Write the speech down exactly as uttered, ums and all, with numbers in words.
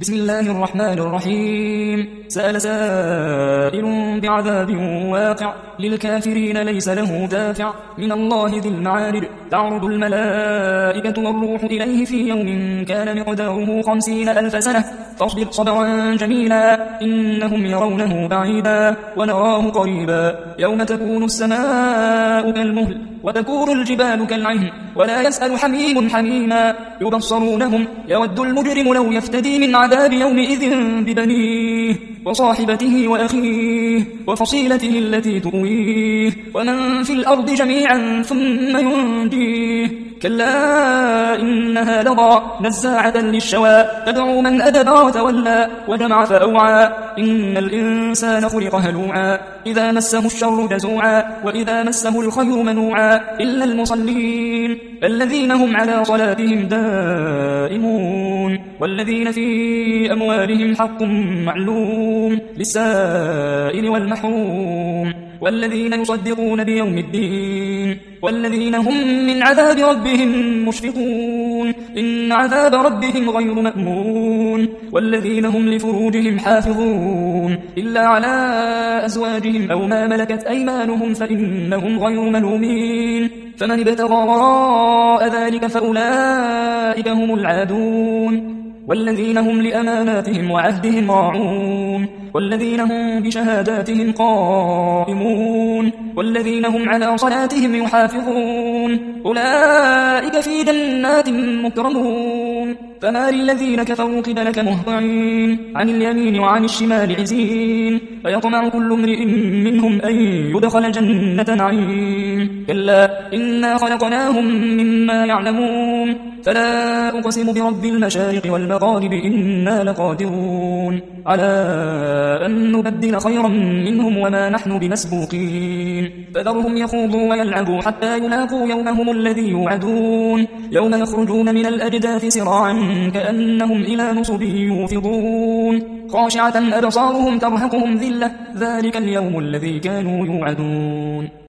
بسم الله الرحمن الرحيم. سأل سائل بعذاب واقع للكافرين ليس له دافع من الله ذي المعارج. تعرض الملائكة والروح إليه في يوم كان مقداره خمسين ألف سنة فاصبر صبرا جميلا إنهم يرونه بعيدا ونراه قريبا. يوم تكون السماء كالمهل وتكون الجبال كالعهن ولا يسأل حميم حميما يبصرونهم يود المجرم لو يفتدي من عذاب يومئذ ببنيه وصاحبته وأخيه وفصيلته التي تؤويه ومن في الأرض جميعا ثم ينجيه كلا إنها لظى نزاعة للشوى تدعو من أدبر وتولى وجمع فأوعى إن الإنسان خلق هلوعا إذا مسه الشر جزوعا وإذا مسه الخير منوعا إلا المصلين الذين هم على صلاتهم دائمون والذين في أموالهم حق معلوم للسائل والمحروم والذين يصدقون بيوم الدين والذين هم من عذاب ربهم مشفقون إن عذاب ربهم غير مأمون والذين هم لفروجهم حافظون إلا على أزواجهم أو ما ملكت أيمانهم فإنهم غير ملومين فمن ابتغى وراء ذلك فأولئك هم العادون والذين هم لأماناتهم وعهدهم راعون والذين هم بشهاداتهم قائمون والذين هم على صلاتهم يحافظون أولئك في جنات مكرمون فما للذين كفروا قبلك مهطعين عن اليمين وعن الشمال عزين فيطمع كل امرئ منهم أن يدخل جنة نعيم كلا إنا خلقناهم مما يعلمون فلا أقسم برب المشارق والمغارب إنا لقادرون على أن نبدل خيرا منهم وما نحن بمسبوقين فذرهم يخوضوا ويلعبوا حتى يلاقوا يومهم الذي يوعدون يوم يخرجون من الأجداث سراعا كأنهم إلى نصب يوفضون خاشعة أبصارهم ترهقهم ذلة ذلك اليوم الذي كانوا يوعدون.